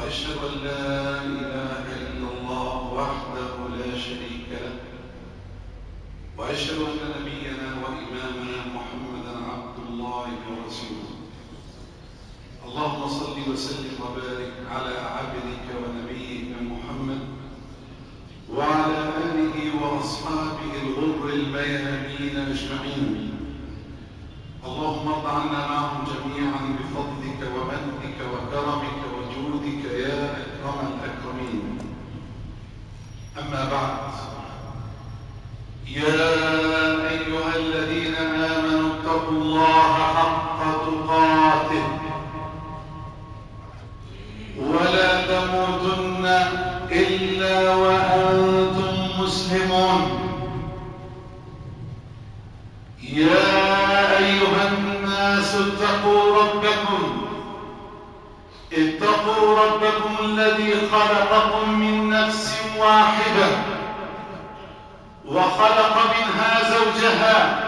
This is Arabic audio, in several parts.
وأشهد أن لا إله إلا الله وحده لا شريك له، وأشهد أن نبينا وإمامنا محمدا عبد الله ورسوله. اللهم صل وسلم وبارك على عبدك ونبيك محمد وعلى آله وأصحابه الغر الميامين أجمعين. اللهم ارض عنا معهم جميعا بفضلك ومنك وكرمك وجودك يا أكرم الأكرمين. أما بعد، يا أيها الذين آمنوا اتقوا الله حق تقاته ولا تموتن إلا وأنتم مسلمون. يا أيها الناس اتقوا ربكم الذي خلقكم من نفس واحدة وخلق منها زوجها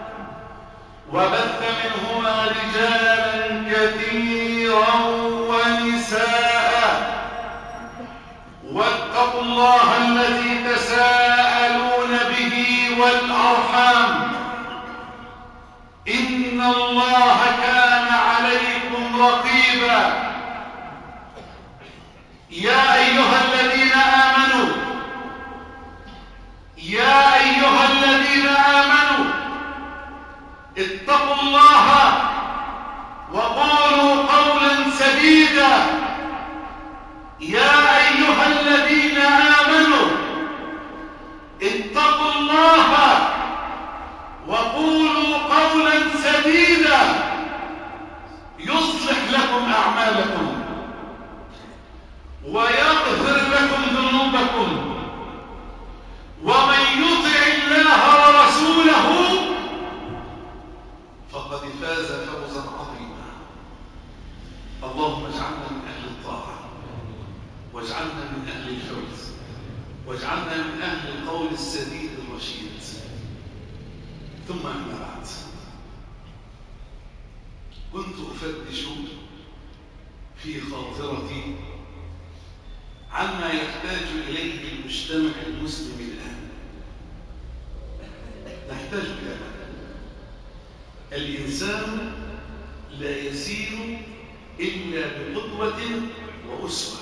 وبث منهما رجالا كثيرا ونساء، واتقوا الله الذي تساءلون به والأرحام، إن الله كان عليكم رقيبا. يا أيها الذين آمنوا اتقوا الله وقولوا قولا سديدا. يا أيها الذين آمنوا اتقوا الله وقولوا قولا سديدا يصلح لكم أعمالكم ويغفر لكم ذنوبكم، ومن يطع الله ورسوله فقد فاز فوزا عظيما. اللهم اجعلنا من أهل الطاعة، واجعلنا من أهل الفوز، واجعلنا من أهل القول السديد الرشيد. ثم أما بعد، كنت أفتش في خاطرتي عما يحتاج إليه المجتمع المسلم الآن. نحتاج إلى الإنسان لا يسير إلا بقدوة وأسوة.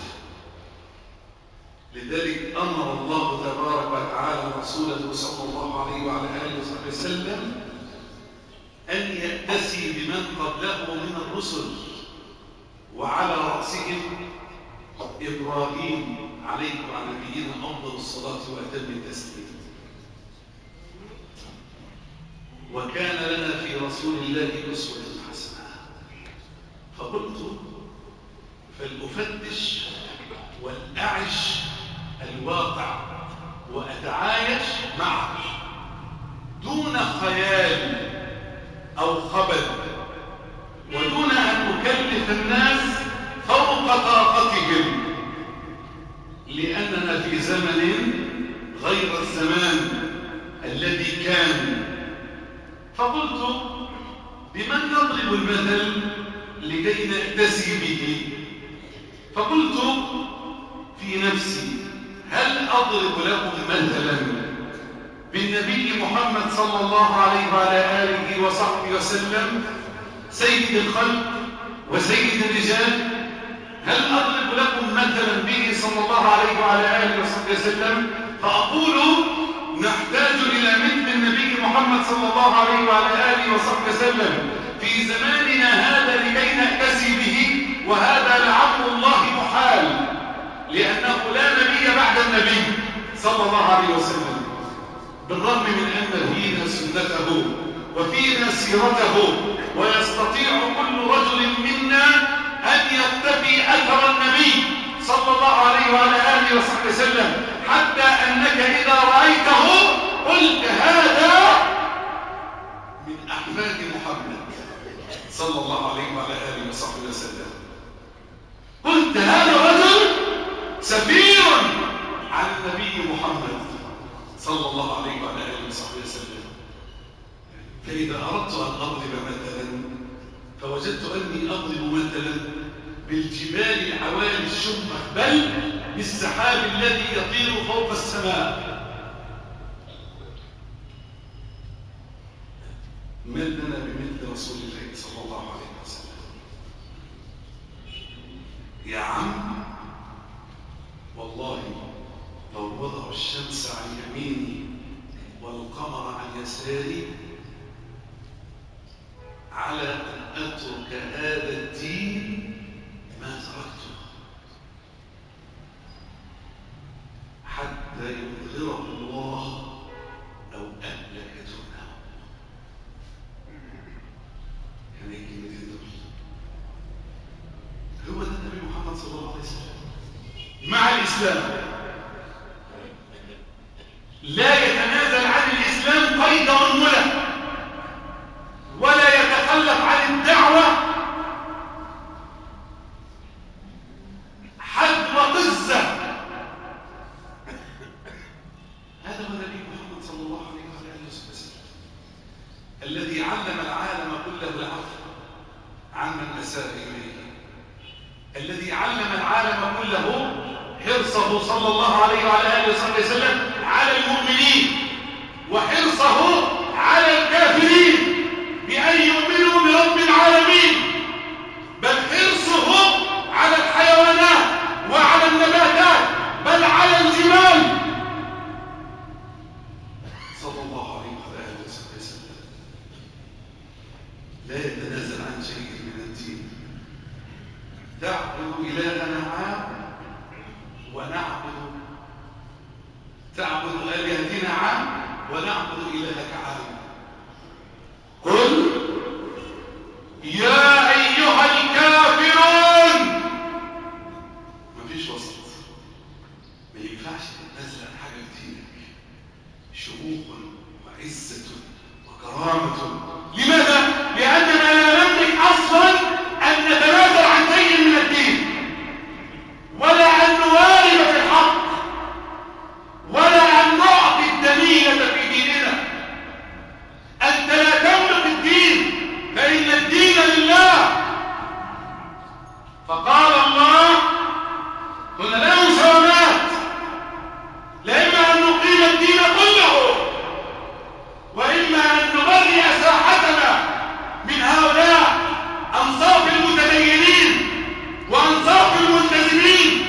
لذلك أمر الله تبارك وتعالى رسوله صلى الله عليه وعلى آله وصحبه وسلم أن يأتسي بمن قبله من الرسل، وعلى رأسهم إبراهيم عليه وعلى نبينا أفضل الصلاة وأتم التسليم. وكان لنا في رسول الله أسوة حسنة. فقلت فلأفتش والأعش الواقع وأتعايش معه دون خيال أو خبل، ودون أن أكلف الناس فوق طاقتهم، لأننا في زمن غير الزمان الذي كان. فقلت بمن نضرب المثل لكي نأتسي به؟ فقلت في نفسي هل أضرب لكم مثلا بالنبي محمد صلى الله عليه وعلى آله وصحبه وسلم، سيد الخلق وسيد الرجال؟ هل أضرب لكم مثلا به صلى الله عليه وعلى آله وصحبه وسلم فأقول نحتاج إلى مثل النبي محمد صلى الله عليه وعلى آله وصحبه وسلم في زماننا هذا لكي نأتسي به؟ وهذا لعمر الله محال، لأنه لا نبي بعد النبي صلى الله عليه وسلم، بالرغم من أن فينا سنته وفينا سيرته، ويستطيع كل رجل منا أن يقتفي أثر النبي صلى الله عليه وعلى آله وصحبه وسلم، حتى أنك إذا رأيته قلت هذا من أحفاد محمد صلى الله عليه وعلى آله وصحبه وسلم. قلت هذا رجل سفير عن النبي محمد صلى الله عليه وعلى آله وصحبه وسلم. فإذا أردت أن أضرب مثلا فوجدت أني أضرب مثلا بالجبال العوالي الشمخ، بل بالسحاب الذي يطير فوق السماء. من لنا بمثل رسول الله صلى الله عليه وسلم؟ يا عم والله لو وضعوا الشمس عن يميني والقمر عن يساري على أن أترك هذا الدين ما تركته حتى يظهره الله أو أهلك دونه. يعني الكلمتين دول هو ده النبي محمد صلى الله عليه وسلم مع الإسلام، لا يتنازل عن الإسلام قيد أنملة، ولا يتخلف عن الدعوة حد وقزة. هذا هو النبي محمد صلى الله عليه وسلم الذي علم العالم كله العفو عمن أساء إليه، الذي علم العالم كله حرصه صلى الله عليه وعلى آله وسلم على المؤمنين، وحرصه على الكافرين بأن يؤمنوا برب العالمين، بل حرصه على الحيوانات وعلى النباتات بل على الجبال صلى الله عليه وآله وسلم. لا يتنازل عن شيء من الدين. تعبد إلهنا عام تعبد آلهتنا عام ونعبد إلهك عام. قل يا أيها الكافرون. مفيش وسط، ما ينفعش تتنازل عن حاجة لدينك. شموخ وعزة وكرامة. لماذا؟ لأننا لا نملك أصلا أن نتنازل عن شيء من الدين، ولا أن نوارب في الحق، ولا أن نعطي الدنية في ديننا. أنت لا تملك الدين، فإن الدين لله. فقال الله كنا لا مساومات، لإما أن نقيم الدين كله، وإما أن نبرئ ساحتنا من هؤلاء أنصاف المتدينين وأنصاف الملتزمين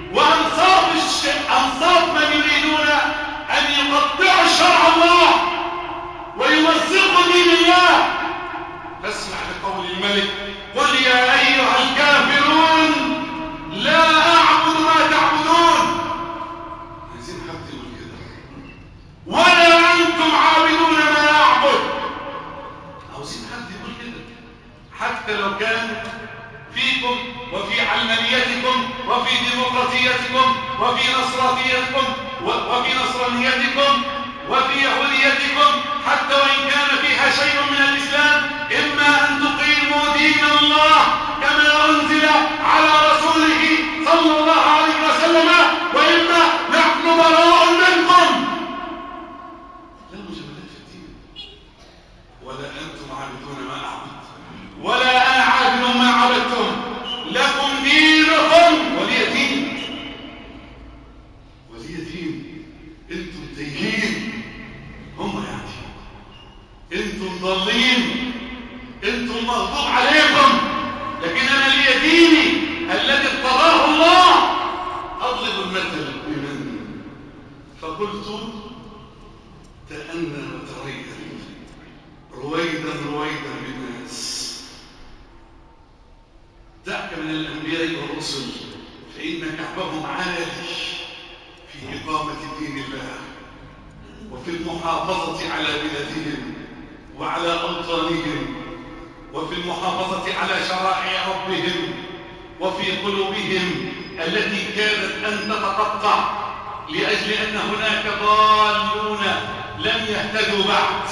أنصاف من يريدون أن يقطعوا شرع الله ويمزقوا دين الله. فاسمع لقول الملك قل يا أيها الكافرون لا أعبد ما تعبدون. عايزين حد يقول كده. ولا أنتم عابدون ما أعبد. عاوزين حد يقول كده، حتى لو كان فيكم وفي علمانيتكم وفي ديمقراطيتكم وفي نصرانيتكم وفي يهوديتكم، حتى وإن كان فيها شيء من الإسلام، إما أن تقيموا دين الله كما أنزل على رسوله صلى الله عليه وسلم، وإما نحن براء منكم. لا مجاملات في الدين. ولا أنتم عابدون ما أعبد ولا أنا عابد ما عبدتم، لكم دينكم ولي دين. ولي دين. انتم تايهين، هم يعني انتم ضالين، انتم مغضوب عليكم، لكن انا لي ديني الذي اقتضاه الله. اضرب المثل بمن فقلت تأنى وتريدا رويدا بالناس. دعك من الأنبياء والرسل فإن كعبهم عالي في إقامة دين الله وفي المحافظة على بلادهم وعلى أوطانهم وفي المحافظة على شرائع ربهم وفي قلوبهم التي كادت أن تتقطع لأجل أن هناك ضالون لم يهتدوا بعد،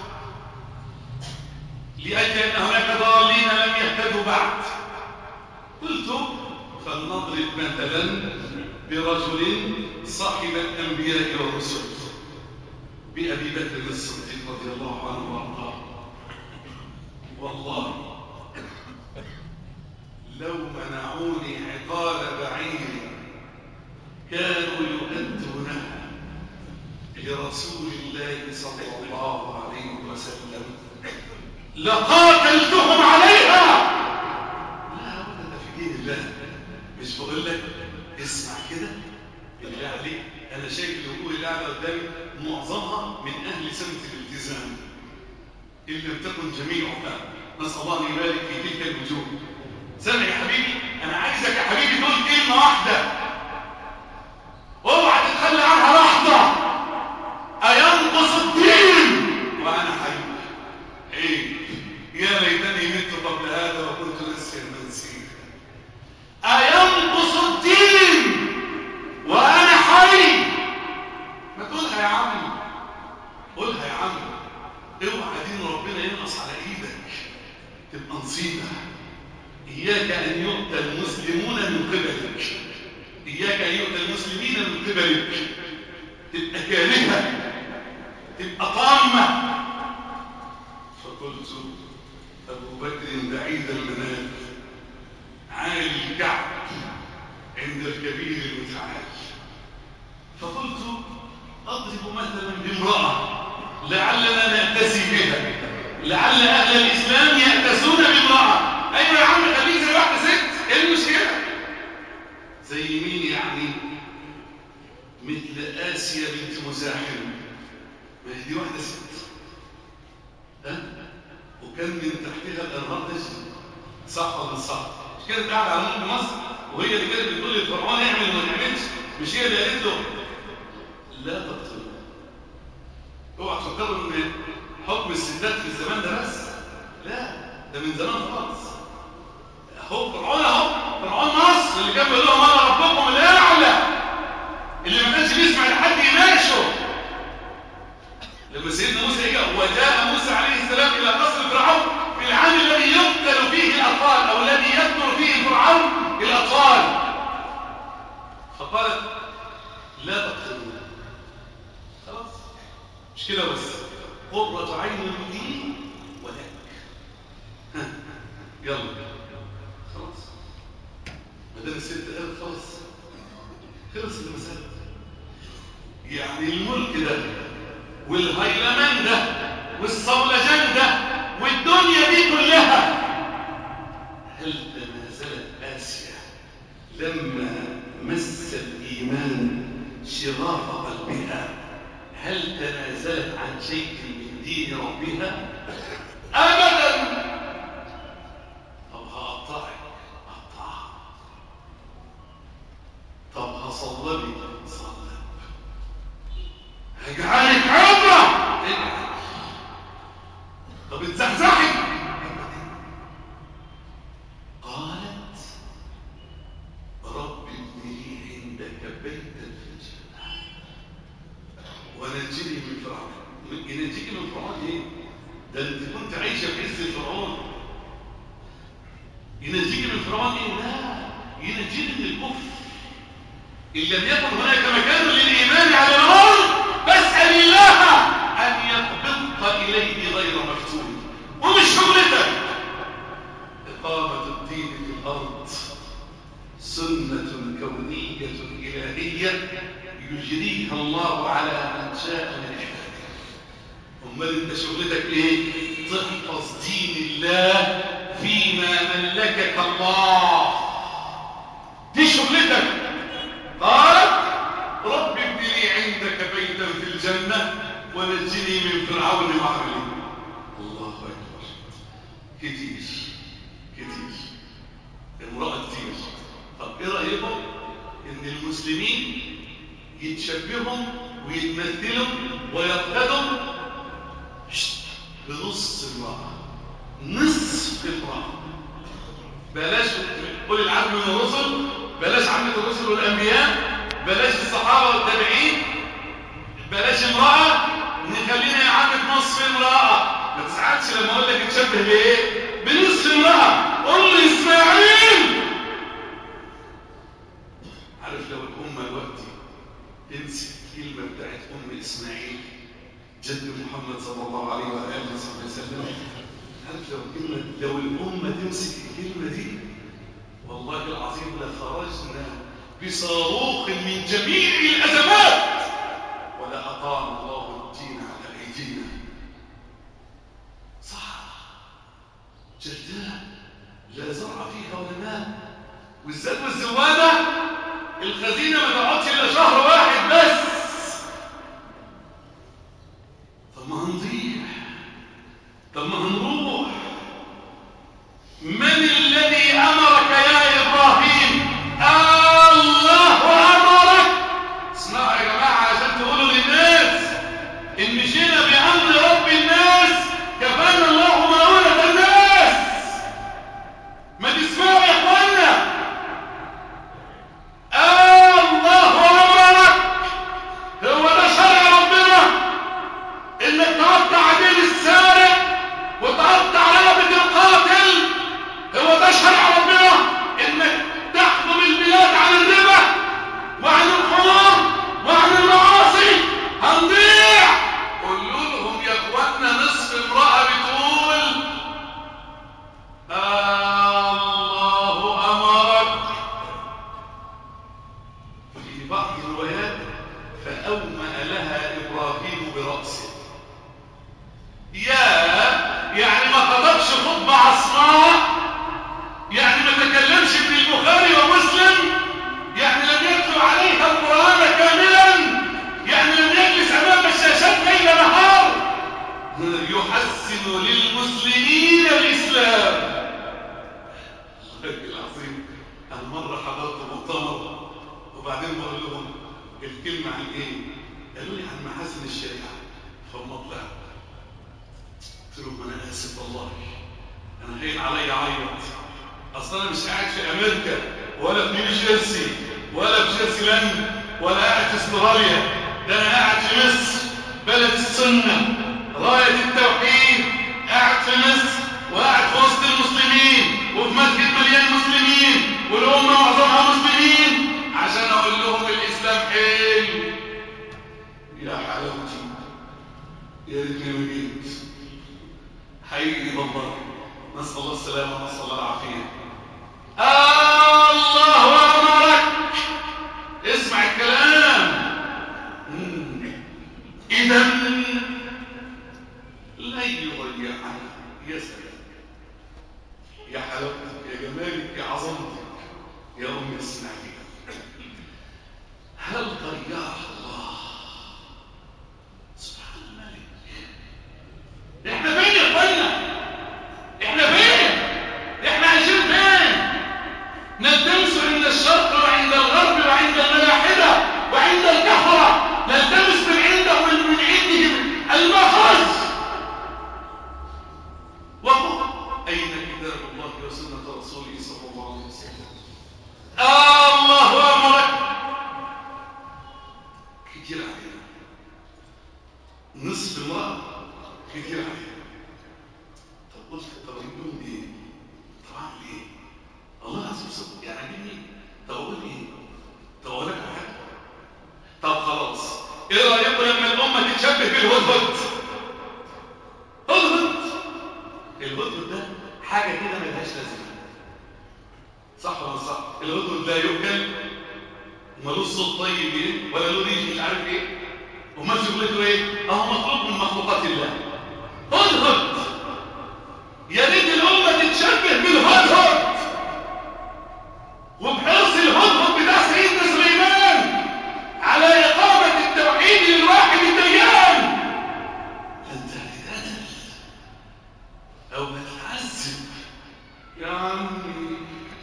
لأجل أن هناك ضالين لم يهتدوا بعد. قلت فلنضرب مثلا برجل صاحب الأنبياء والرسل، بأبي بكر الصديق رضي الله عنه وارضاه. والله لو ما منعوني عقال بعير كانوا يؤدونها لرسول الله صلى الله عليه وسلم لقاتلتهم عليها. لا ولا في دين الله. مش بقول لك اسمع كده بالله عليك، انا شايف الوجوه اللي قاعده قدامي معظمها من اهل سنه الالتزام ان لم تكن جميعها، نسال الله ان يبارك في تلك الوجوه. سامع يا حبيبي؟ انا عايزك يا حبيبي تقول كلمه واحده اوعى تتخلى عنها لحظه: اينقص الدين وانا حي؟ ايه يا ليتني مت قبل هذا وكنت نسيا منسيا. اينقص الدين وانا حي؟ ما تقولها يا عم، قولها يا عم. اوعى دين ربنا ينقص على ايدك تبقى نصيبه. اياك ان يؤتى المسلمون من قبلك، اياك ان يؤتى المسلمين من قبلك تبقى كارهه، تبقى طامه. فقلت ابو بكر بعيد المنال عالي الكعب عند الكبير المتعال. فقلت اضرب مثلا بامراه لعلنا نأتسي بها، لعل اهل الاسلام يأتسون بامراه. ايوه يا عم خليك زي واحده ست، ايه المشكله؟ زي مين يعني؟ مثل آسيا بنت مزاحم. ما هي دي واحده ست وكان من تحتها الانهار تجري، صح ولا صح؟ مش كانت قاعده على ملك مصر وهي اللي كانت بتقول للفرعون اعمل وما تعملش؟ مش هي اللي قالت له لا تقتلوا؟ اوعى تفكروا ان حكم الستات في الزمان ده بس، لا ده من زمان خالص. اهو فرعون، اهو فرعون مصر اللي كان بيقول لهم انا ربكم الاعلى، اللي ما كانش بيسمع لحد يناقشه. لما سيدنا موسى جاء وجاء موسى عليه السلام الى قصر فرعون في العام الذي يقتل فيه الاطفال او الذي يقتل فيه فرعون الاطفال، فقالت لا تقتلونا، خلاص مش كده بس، قرة عين لي ولك، يلا خلاص. ما دام الست قالت خلاص خلص المسألة. يعني الملك ده والهيلمان ده والصولجان ده والدنيا دي كلها، هل تنازلت آسيا لما مس الإيمان شغاف قلبها؟ هل تنازلت عن شيء من دين ربها؟ أبدا. طب هقطعك أقطعها، طب هصلبك صلب، هجعلك عبرة اجعل، طب اتزحزحك. قالت رب ابن لي عندك بيتا في الجنة ونجني من فرعون. ينجيك من فرعون ايه؟ ده انت كنت عايشه في عز فرعون. ينجيك من فرعون ايه؟ لا، ينجيك من الكفر. ان لم يكن هناك مكان للايمان على الارض فاسال الله ان يقبضك اليه غير مفتون. ومش شغلتك. اقامه الدين في الارض سنه كونيه الهيه يجريها الله على من شاء من عباده. امال انت شغلتك ايه؟ تحفظ دين الله فيما ملكك الله، دي شغلتك. قال رب ابن لي عندك بيتا في الجنه ونجني من فرعون وعمله. الله اكبر. كتير امراه كتير. طب ايه رايكم ان المسلمين يتشبهوا ويتمثلوا ويقتدوا بنص امرأة، نصف امرأة؟ بلاش قول العدل من الرسل، بلاش عامة الرسل والأنبياء، بلاش الصحابة والتابعين، بلاش امرأة، نخلينا يا عم نصف امرأة. ما تزعلش لما اقول لك تشبه بايه؟ بنصف امرأة. قول لي اسماعيل. عارف لو الأمة دلوقتي تمسك الكلمة بتاعت أم إسماعيل جد محمد صلى الله عليه وآله وسلم، عارف لو الأمة تمسك الكلمة دي والله لخرجنا بصاروخ من جميع الأزمات ولأقام الله الدين على أيدينا. صحراء جرداء لا زرع فيها ولا ماء، والزاد والزوانة الخزينة ما تقعدش إلا شهر واحد بس. طب ما هنضيع، طب ما هنروح. من الذي أمرك يا إبراهيم؟ الله أمرك. اسمعوا يا جماعة عشان تقولوا للناس إن مشينا بأمر رب الناس كفانا الله مؤونة الناس. ما تسمعوا يا إخوانا، الله أمرك. هو ده شرع ربنا إنك تقطع دين السارق وتقطع رقبة القاتل؟ هو ده شرع ربنا إنك تحكم البلاد عن الربا وعن الخمر وعن المعاصي؟ هنضيع. قولوا لهم يا اخوانا نصف امرأة بتقول الله أمرك. في بعض الروايات فأومأ لها إبراهيم برأسه. يعني ما خطبش خطبة عصماء، يعني ما تكلمش ابن البخاري ومسلم، يعني لم يتلو عليها القرآن كاملا، يعني لم يجلس أمام الشاشات ليل نهار يحسن للمسلمين الإسلام. الله العظيم. أنا مرة حضرت مؤتمر وبعدين بقول لهم الكلمة عن إيه؟ قالوا لي عن محاسن الشريعة. فما طلعت قلت لهم أنا آسف والله، أنا هين علي عيط. أصلا أنا مش قاعد في أمريكا ولا في نيوجيرسي ولا في جيرسيلاند ولا قاعد في استراليا، ده أنا قاعد في مصر بلد السنة راية التوحيد، قاعد في مصر وقاعد في وسط المسلمين وفي مسجد مليان مسلمين والأمة معظمها مسلمين عشان أقول لهم الإسلام حلو. يا حلاوتي، يا ريتني ما جيت. حقيقي والله، نسأل الله السلامة ونسأل الله العافية. الله أمرك. اسمع الكلام. إذا لا يضيعنا. يا سلام، يا حلاوتك، يا جمالك، يا عظمتك يا أمي. اسمعي، هل ضيعها الله؟ سبحان الملك. احنا فين يا اخوانا؟ احنا فين؟ احنا عايشين فين؟ نلتمس عند الشرق وعند الغرب وعند الملاحدة وعند الكفرة، نلتمس من عندهم من عندهم المخرج. أين كتاب الله وسنة رسوله صلى الله عليه وسلم؟ الله أمرك. كتير علينا نصف امرأة، كتير علينا. طب قلت طب يقولون ايه؟ طب اعمل ايه؟ الله عز وجل يعني عجبني. طب اقول ايه؟ طب اقول لك حاجه. طب خلاص، ايه رايكم لما الامه تتشبه بالهدهد؟ هدهد، الهدهد ده حاجه كده ملهاش لازمه، صح ولا صح؟ الهدهد لا يؤكل ومالوش صوت طيب ايه ولا له ريش مش عارف ايه، امال شغلته ايه؟ اهو مخلوق من مخلوقات الله. هدهد. يا ريت الامه تتشبه بالهدهد وبحرص الهدهد بتاع سيدنا سليمان على اقامه التوحيد للواحد الديان. انت هتتقتل او هتتعذب يا عمي.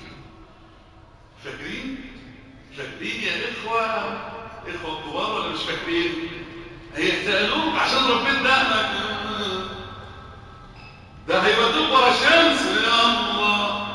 فاكرين يا اخوه كبار ولا مش فاكرين؟ هيحتقلوك عشان ربنا ده هيودوك ورا الشمس. يا الله،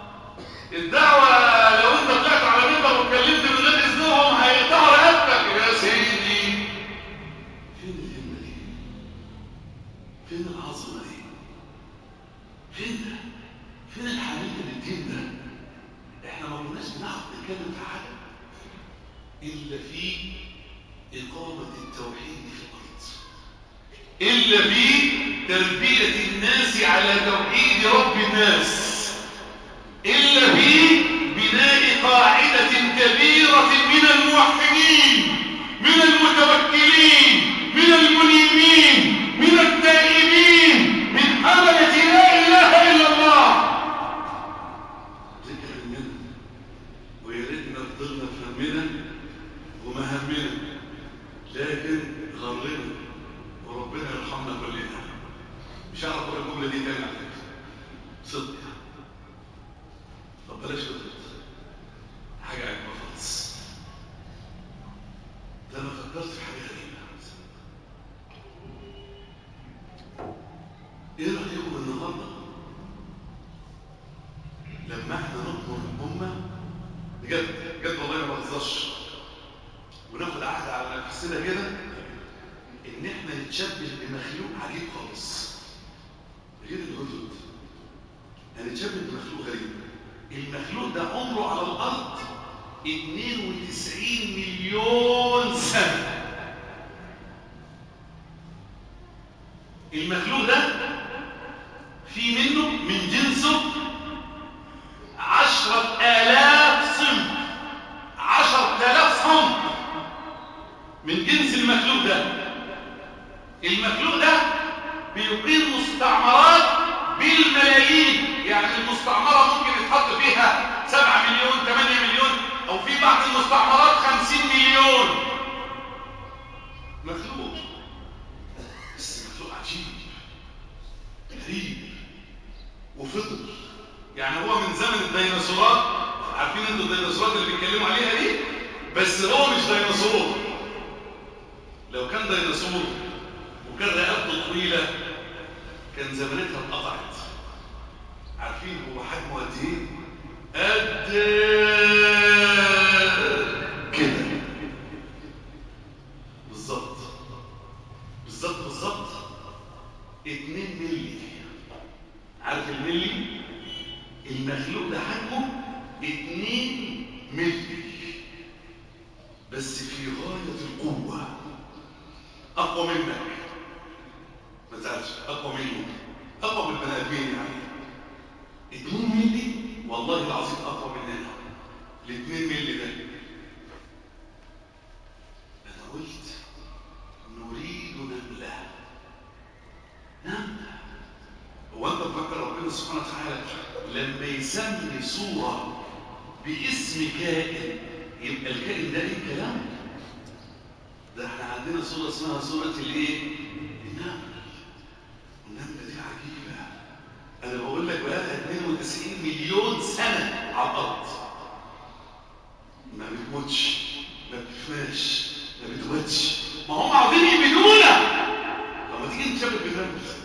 الدعوه لو انت طلعت على منبر واتكلمت من غير اذنهم هيقطعوا رقبتك يا سيدي. فين الهمه دي؟ فين العظمه دي؟ فين ده؟ فين الحنين للدين ده؟ احنا ما كناش بنعرف نتكلم في حاجه الا في اقامه التوحيد في الارض، الا في تربيه الناس على توحيد رب الناس، الا في بناء قاعده فضلنا في همنا ومهمنا، لكن غرنا وربنا يرحمنا كلنا. مش عارف اقول الجمله دي تاني على فكره، صدق. طب بلاش كده، حاجه عجبه خالص. ده انا فكرت في حاجه غريبه. ايه رايكم النهارده لما احنا نطلب الامه بجد بجد والله ما بهزرش، وناخد عهد على نفسنا كده ان احنا نتشبه بمخلوق عجيب خالص غير الهدود. هنتشبه بمخلوق غريب. المخلوق ده عمره على الارض 92 مليون سنه. المخلوق ده في منه من جنسه 10,000 صنف. 10,000 صنف من جنس المخلوق ده. المخلوق ده بيقيم مستعمرات بالملايين. يعني المستعمرة ممكن يتحط فيها 7 مليون 8 مليون، او في بعض المستعمرات 50 مليون. مخلوق، بس مخلوق عجيب غريب وفطر. يعني هو من زمن الديناصورات. عارفين انتوا الديناصورات اللي بيتكلموا عليها دي؟ بس هو مش ديناصور. لو كان ديناصور وكان رقبته طويله كان زمانتها اتقطعت. عارفين هو حجمه قد ايه؟ قد كده بالظبط بالظبط بالظبط 2 مللي. عارف الملي؟ المخلوق ده حجمه 2 مللي، بس في غاية القوة. أقوى منك، ما تزعلش، أقوى منه، أقوى من البني آدمين. يعني 2 مللي والله العظيم أقوى مننا. ال2 مللي ده أنا قلت نريد نملة. نملة. هو أنت تفكر ربنا سبحانه وتعالى لما يسمي صورة باسم كائن يبقى الكائن ده ايه كلام؟ ده احنا عندنا صورة اسمها صورة الايه؟ النملة. والنملة دي عجيبة. انا بقول لك بقالها 92 مليون سنة على الارض، ما بتموتش، ما بتفناش، ما بتودش. ما هم عاوزين يبيدونا. لما تيجي نتشبه بالنملة،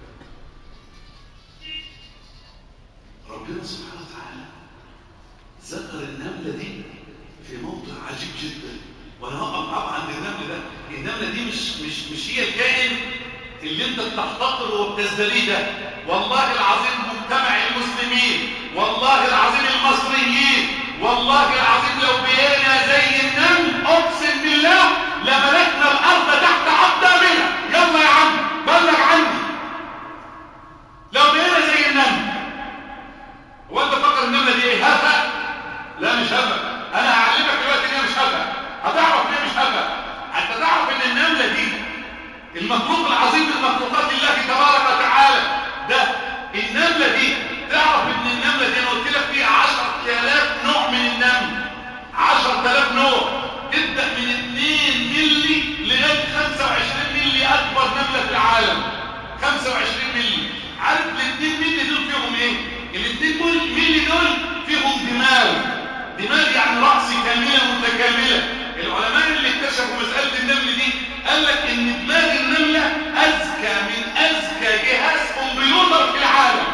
ربنا سبحانه وتعالى ذكر النملة دي في موضع عجيب جدا. وانا هقف معاك عند النملة ده. النملة دي مش هي الكائن اللي انت بتحتقره وبتزدريه ده. والله العظيم مجتمع المسلمين، والله العظيم المصريين، والله العظيم لو بقينا زي النمل اقسم بالله لملكنا الارض تحت اقدامنا. يلا يا عم بلغ عني. لو بقينا زي النمل. هو انت فكر النملة دي ايه؟ هفا؟ لا مش هفا. انا هعلمك دلوقتي ان هي مش هفا. هتعرف ليه مش هفا. حتى تعرف ان النملة دي المخلوق العظيم من مخلوقات الله تبارك وتعالى. ده النملة دي تعرف ان النملة دي انا قلت لك فيها 10,000 نوع من النمل. 10,000 نوع. تبدأ من 2 مللي لغاية 25 مللي. اكبر نملة في العالم 25 مللي. عارف ال2 مللي دول فيهم ايه؟ ال2 مللي دول فيهم دماغ. دماغ يعني رأس كاملة متكاملة. العلماء اللي اكتشفوا مسألة النمل دي قال لك ان دماغ النملة اذكى من اذكى جهاز كمبيوتر في العالم.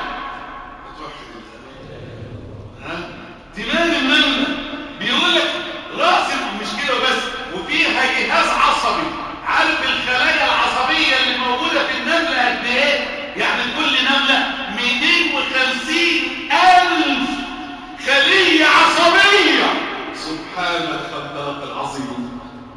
دماغ النملة بيقول لك راس مش كده بس، وفيها جهاز عصبي. عارف الخلايا العصبية اللي موجودة في النملة قد ايه؟ يعني كل نملة 250,000 خلية عصبية. سبحان الخلاق العظيم.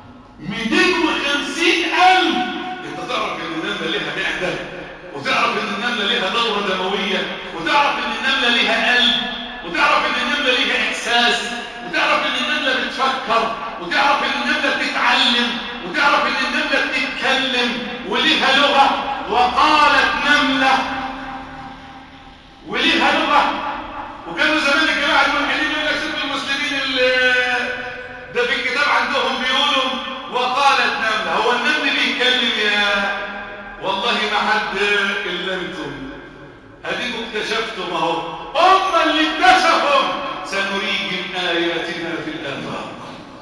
250,000. انت تعرف ان النملة لها معدة، وتعرف ان النملة لها دورة دموية، وتعرف ان النملة لها قلب، وتعرف ان النملة لها احساس، وتعرف ان النملة بتفكر، وتعرف ان النملة بتتعلم، وتعرف ان النملة بتتكلم ولها لغة. وقالت نملة ولها لغة. وكانوا زمان الجماعة الملحدين يقول لك شوف المسلمين اكتشفتم اهو، هم اللي اكتشفوا. سنريهم آياتنا في الآفاق.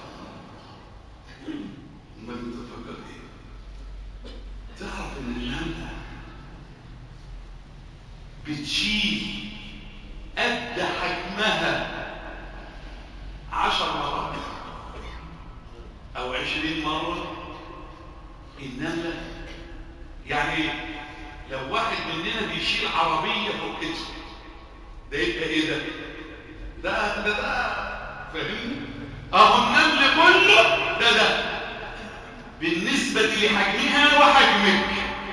ما تفكر ايه؟ تعرف ان النملة بتشيل قد حجمها 10 مرات او 20 مرة. النملة يعني لو واحد مننا بيشيل عربية فوق كتفه، ده يبقى ايه ده؟ ده فاهمني؟ اهو النمل كله ده بالنسبة لحجمها وحجمك.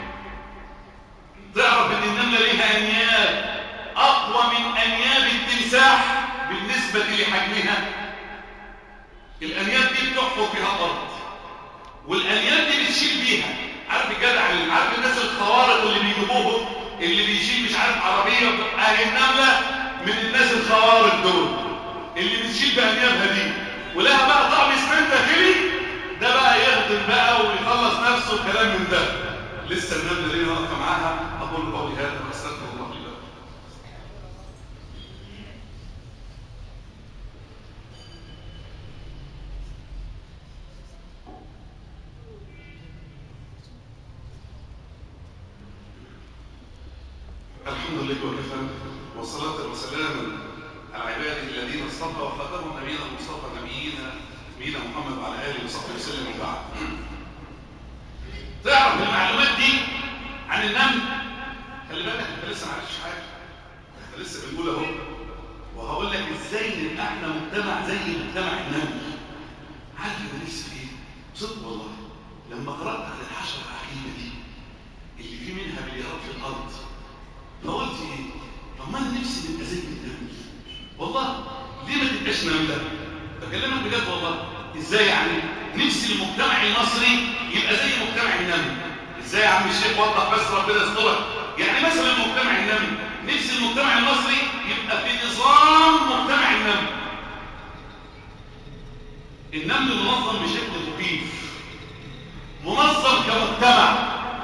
تعرف ان النملة ليها انياب اقوى من انياب التمساح بالنسبة لحجمها. الانياب دي بتحفر بها الارض، والانياب دي بتشيل بيها. عارف الجدع، عارف الناس الخوارق اللي بيجيبوهم، اللي بيشيل مش عارف عربية، اهي النملة من الناس الخوارق دول اللي بتشيل بانيابها دي، ولها بقى طعم اسمنت داخلي، ده بقى يخدم بقى ويخلص نفسه وكلام من ده. لسه النملة دي واقفة معاها. اقول قولي هذا واستغفر الله لي ولكم. الحمد لله وكفى، والصلاة والسلام على عباده الذين اصطفى وخاتمهم نبينا المصطفى نبينا محمد وعلى آله وصحبه وسلم. وبعد، تعرف المعلومات دي عن النمل؟ خلي بالك انت لسه ما عرفتش حاجة، انت لسه بنقول اهو، وهقول لك ازاي نبقى احنا مجتمع زي مجتمع النمل. عارف انا نفسي في ايه؟ صدق والله لما قرأت عن الحشرة العقيمة دي اللي في منها مليارات في الارض، فقلت ايه؟ طب ما انا نفسي نبقى زي النمل. والله ليه ما تبقاش نملة؟ بكلمك بجد والله. ازاي يعني؟ نفسي المجتمع المصري يبقى زي مجتمع النمل. ازاي يا عم الشيخ؟ وضح بس ربنا يسترك. يعني مثلا المجتمع النمل، نفسي المجتمع المصري يبقى في نظام مجتمع النمل. النمل منظم بشكل مخيف، منظم كمجتمع،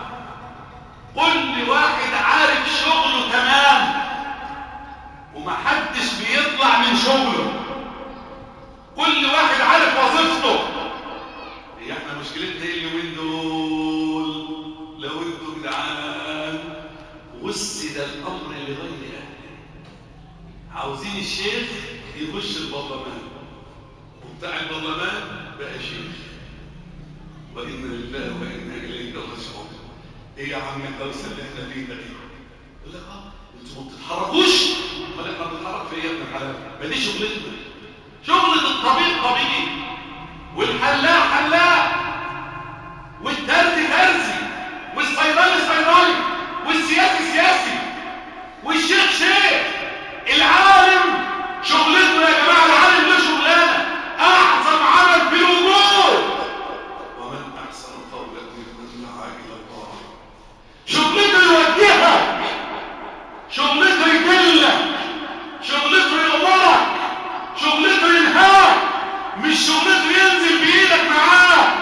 كل واحد عارف شغله تمام ومحدش بيطلع من شغله، كل واحد عارف وظيفته. هي احنا مشكلتنا ايه اليومين دول؟ لو انتوا جدعان وسد الامر لغير اهله، عاوزين الشيخ يخش البرلمان وبتاع البرلمان بقى شيخ، وانا لله وانا اليه راجعون. ايه يا عم الدرس اللي احنا فيه ده؟ يقول لك انتوا ما بتتحركوش. امال احنا بنتحرك في ايه يا ابن الحلال؟ ما دي شغلتنا. شغلة الطبيب طبيب، والحلاق حلاق، والترزي ترزي، والصيدلي صيدلي، والسياسي سياسي، والشيخ شيخ. العالم شغلته يا جماعه، العالم له شغلانه، اعظم عمل في الوجود. ومن احسن قولا ممن دعا الى الله. شغلته يوجهك، شغلته يدلك، شغلته يأمرك، شغلته ينهاك، مش شغلته ينزل بإيدك معاك.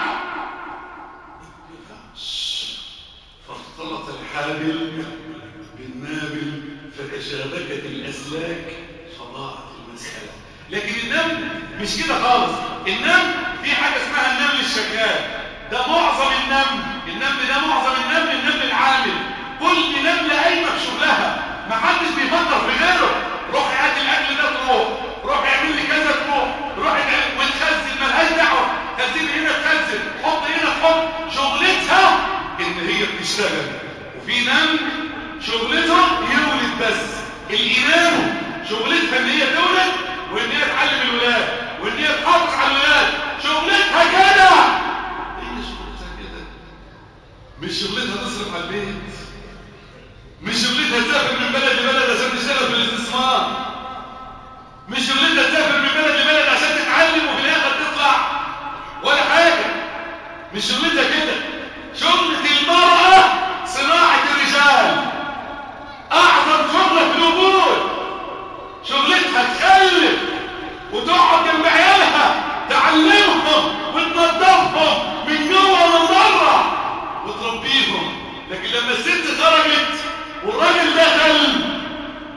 فاختلط الحابل بالنابل فتشابكت الأسلاك فضاعت المسألة. لكن النمل مش كده خالص. النمل في حاجة اسمها النمل الشغال، ده معظم النمل ده معظم النمل العامل. كل نملة قايمة بشغلها، محدش بيفكر في غيره. روح هات الاكل ده تروح، روح اعمل لي كذا تروح، روح وتخزن ملهاش دعوه، خزين هنا تخزن، حط هنا تحط. شغلتها ان هي بتشتغل. وفي نمل شغلتها يولد بس. الإناث شغلتها ان هي تولد وان هي تعلم الولاد وان هي تحافظ على الولاد. شغلتها كده. هي شغلتها كده، مش شغلتها تصرف على البيت، مش شغلتها تسافر من بلد لبلد عشان تشتغل في الاستثمار، مش شغلتها تسافر من بلد لبلد عشان تتعلم وفي الاخر تطلع ولا حاجه. مش شغلتها كده. شغلة المرأة صناعة الرجال، اعظم شغلة في الوجود. شغلتها تخلف وتقعد جنب عيالها، تعلمهم وتنظفهم من جوه ومن بره وتربيهم. لكن لما الست خرجت والراجل دخل،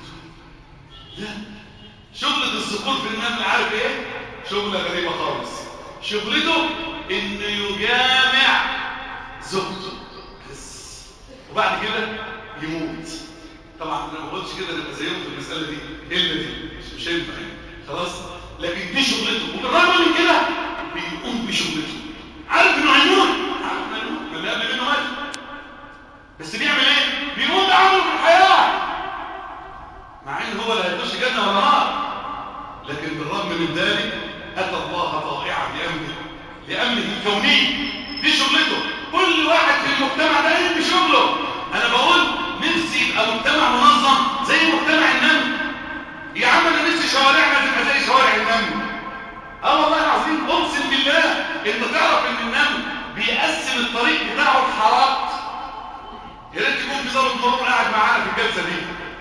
لا، شغلة الذكور في النمل عارف ايه؟ شغلة غريبة خالص. شغلته انه يجامع زوجته بس، وبعد كده يموت. طبعا انا ما بقولش كده نبقى زيهم في المسألة دي، الا دي مش هينفع يعني خلاص، لكن دي شغلته. وبالرغم من كده بيقوم بشغلته، عارف انه هيموت، عارف انه هيموت، ما اللي قبل منه مات، بس بيعمل ايه؟ بيقوم بعمله في الحياة، مع ان هو لا هيخش جنة ولا نار، لكن بالرغم من ذلك اتى الله طائعا لامره الكوني. دي شغلته. كل واحد في المجتمع ده قايم بشغله. انا بقول نفسي يبقى مجتمع منظم زي مجتمع النمل. يا عم انا نفسي شوارعنا تبقى زي شوارع النمل. والله العظيم اقسم بالله. انت تعرف ان النمل بيقسم الطريق بتاعه الحارات. يا ريت يكون في ضابط مرور قاعد معانا في الجلسه دي.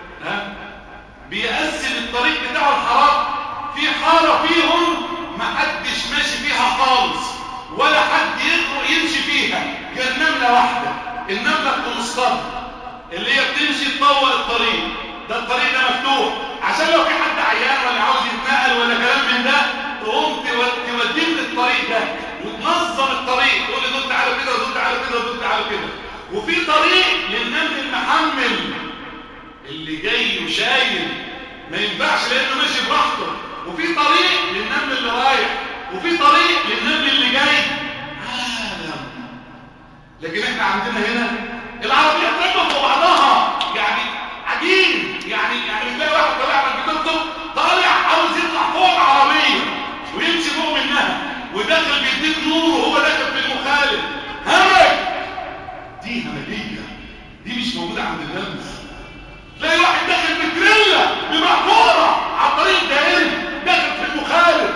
بيقسم الطريق بتاعه الحارات. في حاره فيهم ما حدش ماشي فيها خالص، ولا حد يمشي فيها غير نمله واحده، النمله القمصطان اللي هي بتمشي تطوق الطريق ده. الطريق ده مفتوح عشان لو في حد عيان ولا عاوز يتنقل ولا كلام من ده، تقوم توديه للطريق ده وتنظم الطريق، تقول له دول تعالوا كده ودول تعالوا كده ودول تعالوا كده. وفي طريق للنمل المحمل اللي جاي وشايل ما ينفعش لانه ماشي براحته، وفي طريق للنمل اللي رايح، وفي طريق للنمل اللي جاي. عالم. لكن احنا عندنا هنا العربيات راكبه فوق بعضها، يعني عجين، يعني تلاقي واحد طالع من بيتوته طالع عاوز يطلع فوق العربيه ويمشي فوق منها، وداخل بيديك نور وهو داخل في المخالف. همج. دي همجيه، دي مش موجوده عند النمل. تلاقي واحد داخل بتريلا بمحفوره على الطريق الدائري داخل في المخالف.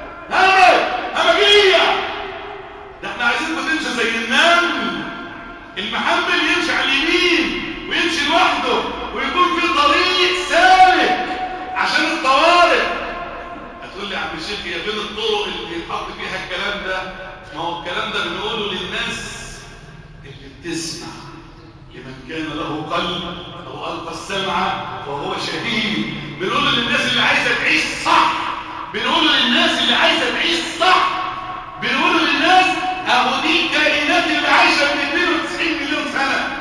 همجيه. ده احنا عايزينكم تمشي زي النمل المحمل، يمشي على اليمين ويمشي لوحده ويكون في طريق سالك عشان الطوارئ. هتقول لي يا عم الشيخ يا فين الطرق اللي بيتحط فيها الكلام ده؟ ما هو الكلام ده بنقوله للناس اللي بتسمع، لمن كان له قلب او القى السمع وهو شهيد. بنقوله للناس اللي عايزه تعيش صح، بنقوله للناس اللي عايزه تعيش صح، بنقوله للناس اهو دي الكائنات اللي عايشه من 92 مليون سنه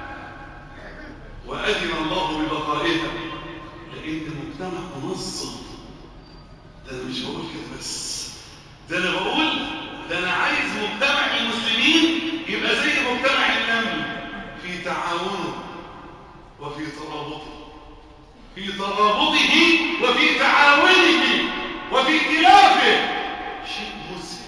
واذن الله ببقائها، لان المجتمع منظم. ده انا مش بقول كده بس، ده انا بقول ده انا عايز مجتمع المسلمين يبقى زي مجتمع النمل، في تعاونه وفي ترابطه، في ترابطه وفي تعاونه وفي ائتلافه. شيء مسلم.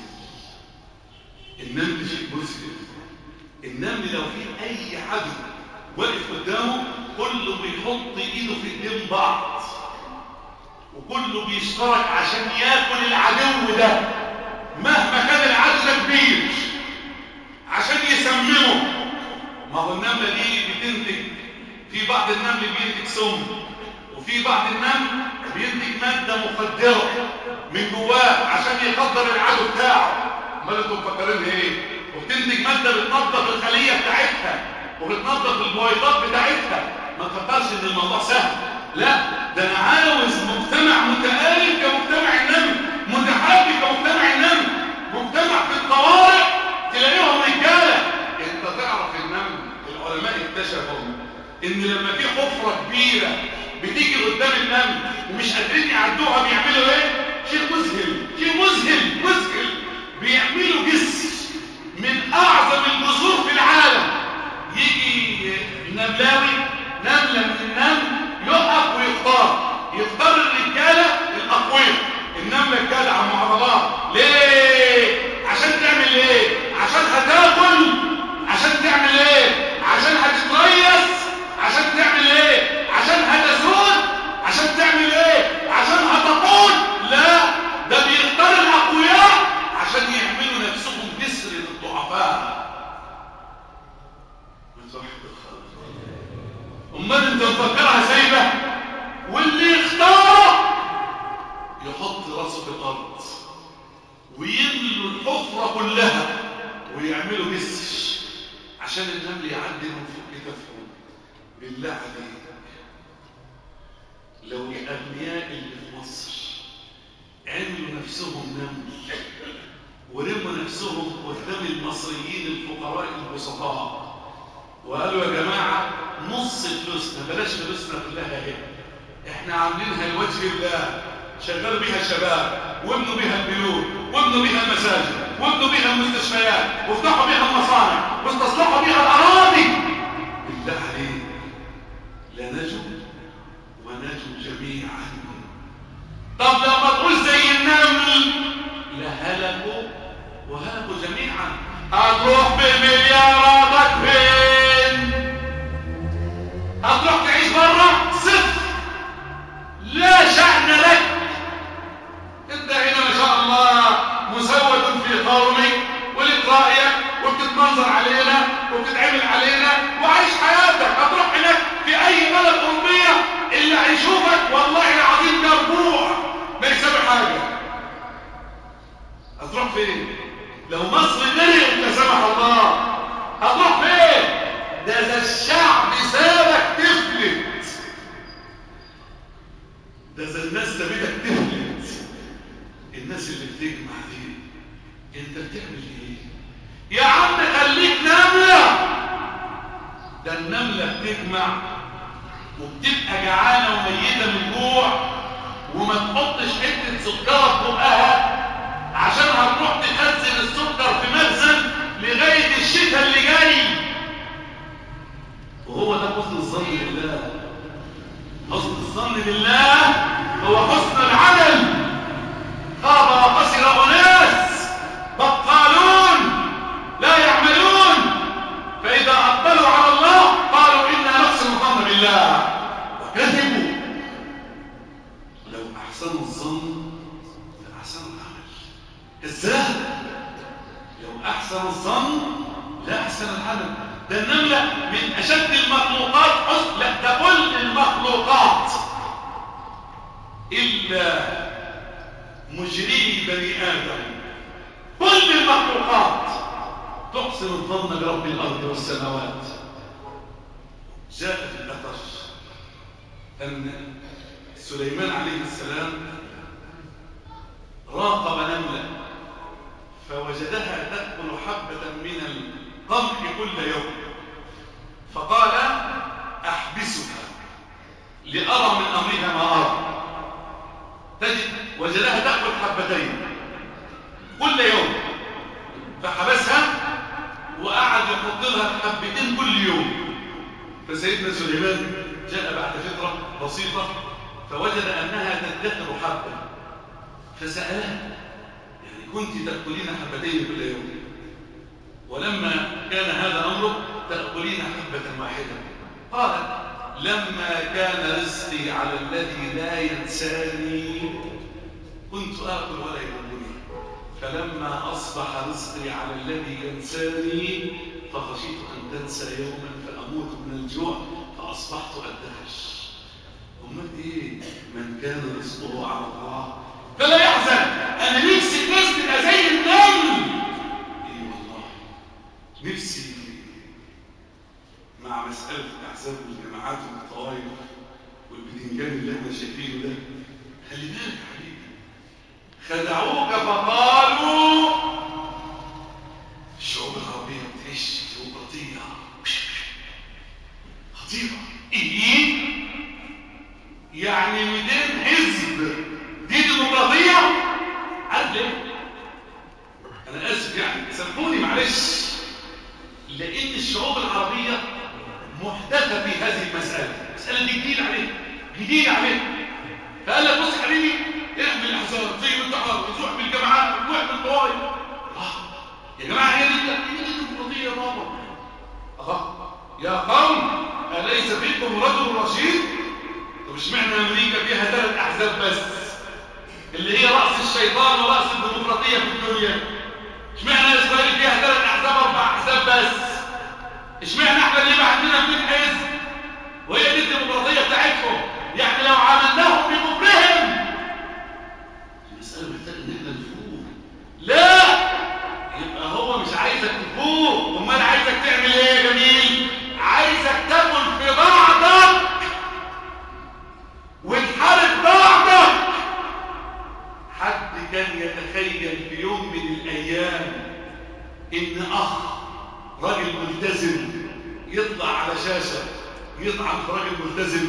النمل شيء مسلم. النمل لو في اي عدو واقف قدامه كله بيحط ايده في ايدين بعض، وكله بيشترك عشان ياكل العدو ده مهما كان العدو ده كبير عشان يسممه. ما هو النمله دي بتنتج، في بعض النمل بينتج سم، وفي بعض النمل بينتج ماده مخدره من جواه عشان يخدر العدو بتاعه. امال انتم مفكرين ايه؟ وبتنتج ماده بتنظف الخليه بتاعتها وبتنظف البويضات بتاعتها. ما تفكرش ان الموضوع سهل، لا، ده انا عاوز مجتمع متآلف كمجتمع النمل، متحرك كمجتمع النمل، مجتمع في الطوارئ تلاقيهم رجاله. انت تعرف النمل العلماء اكتشفوا ان لما في حفره كبيره بتيجي قدام النمل ومش قادرين يعدوها بيعملوا ايه؟ شيء مذهل، شيء مذهل مذهل. بيعملوا جسر من اعظم الجسور في العالم. يجي نملاوي نمله من النمل يقف يختار الرجاله الاقوياء، النمله الجدعه مع بعضها. ليه؟ عشان تعمل ايه؟ عشان هتاكل، عشان تعمل ايه؟ عشان هتتريث، عشان تعمل ايه؟ عشان هتسود، عشان تعمل ايه؟ عشان هتقود. لا، ده بيختار الاقوياء عشان يعملوا نفسهم جسر للضعفاء. امال انت مفكرها سايبه؟ واللي يختاره يحط راسه في الارض ويملوا الحفره كلها ويعملوا جسر عشان النمل يعدي من فوق كتافهم. بالله عليك، لو الأغنياء اللي في مصر عملوا نفسهم نمل ورموا نفسهم قدام المصريين الفقراء البسطاء وقالوا يا جماعة نص فلوسنا بلاش فلوسنا كلها هي احنا عاملينها لوجه الله شغلوا بيها الشباب وابنوا بيها البيوت وابنوا بيها المساجد وابنوا بيها المستشفيات وافتحوا بيها المصانع واستصلحوا بيها الأراضي بالله عليك لنجوا ونجوا جميعا. طب لما تقول زي النمل لهلكوا وهلكوا جميعا. هتروح بملياراتك فين؟ هتروح تعيش بره؟ صفر، لا شأن لك. انت هنا ما شاء الله مسود في قومك ولك رأيك وبتتمنظر علينا وبتتعمل علينا وعايش حياتك. هتروح هناك في اي بلد اوروبيه اللي هيشوفك والله العظيم مربوع ما يسوي حاجه. هتروح فين؟ لو مصر غرقت لا سمح الله هتروح فين؟ ده الشعب سابك تفلت، ده الناس سابتك تفلت. الناس اللي بتجمع دي انت بتعمل ايه؟ يا عم خليك نمله. ده النمله بتجمع وبتبقى جعانه وميته من جوع وما تحطش حته سكره في بقها عشان هتروح تخزن السكر في مخزن لغايه الشتاء اللي جاي. وهو ده حسن الظن بالله. حسن الظن بالله هو حسن العمل. خاب وخسر اناس بطالون لا يعملون فاذا اقبلوا على الله قالوا انا نحسن الظن بالله وكذبوا. لو احسنوا الظن لاحسنوا العمل. ازاي؟ لو احسن الظن لا احسن العمل. ده النمله من اشد المخلوقات حسن. لا ده كل المخلوقات الا مجري بني ادم كل المخلوقات تحسن الظن برب الارض والسماوات. جاء في الاثر ان سليمان عليه السلام راقب نمله فوجدها تاكل حبه من القمح كل يوم فقال احبسها لارى من امرها ما ارى. تجد وجدها تاكل حبتين كل يوم فحبسها وقعد يحط لها حبتين كل يوم. فسيدنا سليمان جاء بعد فتره بسيطه فوجد انها تدخر حبه فسالها يعني كنت تاكلين حبتين كل يوم ولما كان هذا امرك تاكلين حبه واحده؟ قالت لما كان رزقي على الذي لا ينساني كنت آكل ولا يهمني فلما أصبح رزقي على الذي ينساني فخشيت أن تنسى يوما فأموت من الجوع فأصبحت أدهش. أمال إيه؟ من كان رزقه على الله فلا يحزن. أنا نفسي الناس تبقى زي النمل. إيه والله نفسي مع مسألة الأحزاب والجماعات والطوائف والبدنجان اللي احنا شايفينه ده. خلي بالك حبيبي خدعوك فقالوا الشعوب العربية بتعيش ديمقراطية خطيرة. ايه؟ يعني 200 حزب دي ديمقراطية؟ عارف ليه؟ أنا آسف يعني سامحوني معلش لأن الشعوب العربية محدثة في هذه المسألة. المسألة دي جديدة عليه فقال لك بص يا حبيبي اعمل احزاب زي ما انت عارف واعمل الجماعات واعمل طوائف. يا جماعه هي دي الديمقراطيه يا بابا. يا قوم اليس فيكم رجل رشيد؟ طب اشمعنى امريكا فيها 3 احزاب بس اللي هي راس الشيطان وراس الديمقراطيه في الدنيا؟ اشمعنى اسرائيل فيها 3 احزاب 4 احزاب بس؟ اشمعنى احنا اللي يبقى عندنا 200 حزب وهي دي الديمقراطيه بتاعتهم؟ يعني لو عملناهم بكفرهم المساله محتاجه ان احنا نفوق. لا يبقى هو مش عايزك تفوق، امال عايزك تعمل ايه يا جميل؟ عايزك تاكل في بعضك وتحاول إن أخ راجل ملتزم يطلع على شاشة يطعن في راجل ملتزم،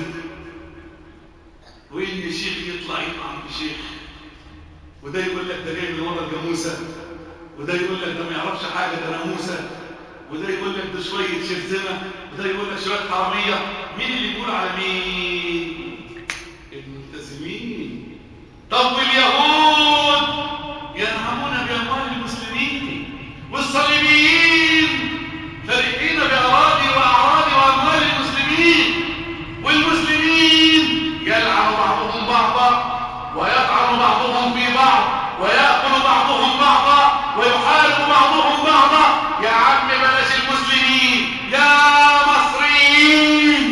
وإن شيخ يطلع يطعن في شيخ، وده يقول لك ده جاي من ورا الجاموسة، وده يقول لك ده ما يعرفش حاجة ده ناموسة، وده يقول لك ده شوية شرذمة، وده يقول لك شوية حرامية. مين اللي يقول على مين؟ الملتزمين. طب واليهود ينعمون بأموال المسلمين، والصليبيين فرحين بأراضي وأعراض وأموال المسلمين، والمسلمين يلعن بعضهم بعضا ويطعن بعضهم في بعض ويأكل بعضهم بعضا ويحارب بعضهم بعضا. يا عم بلاش المسلمين يا مصريين،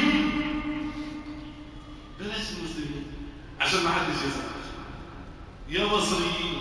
بلاش المسلمين عشان ما حدش يزعل. يا مصريين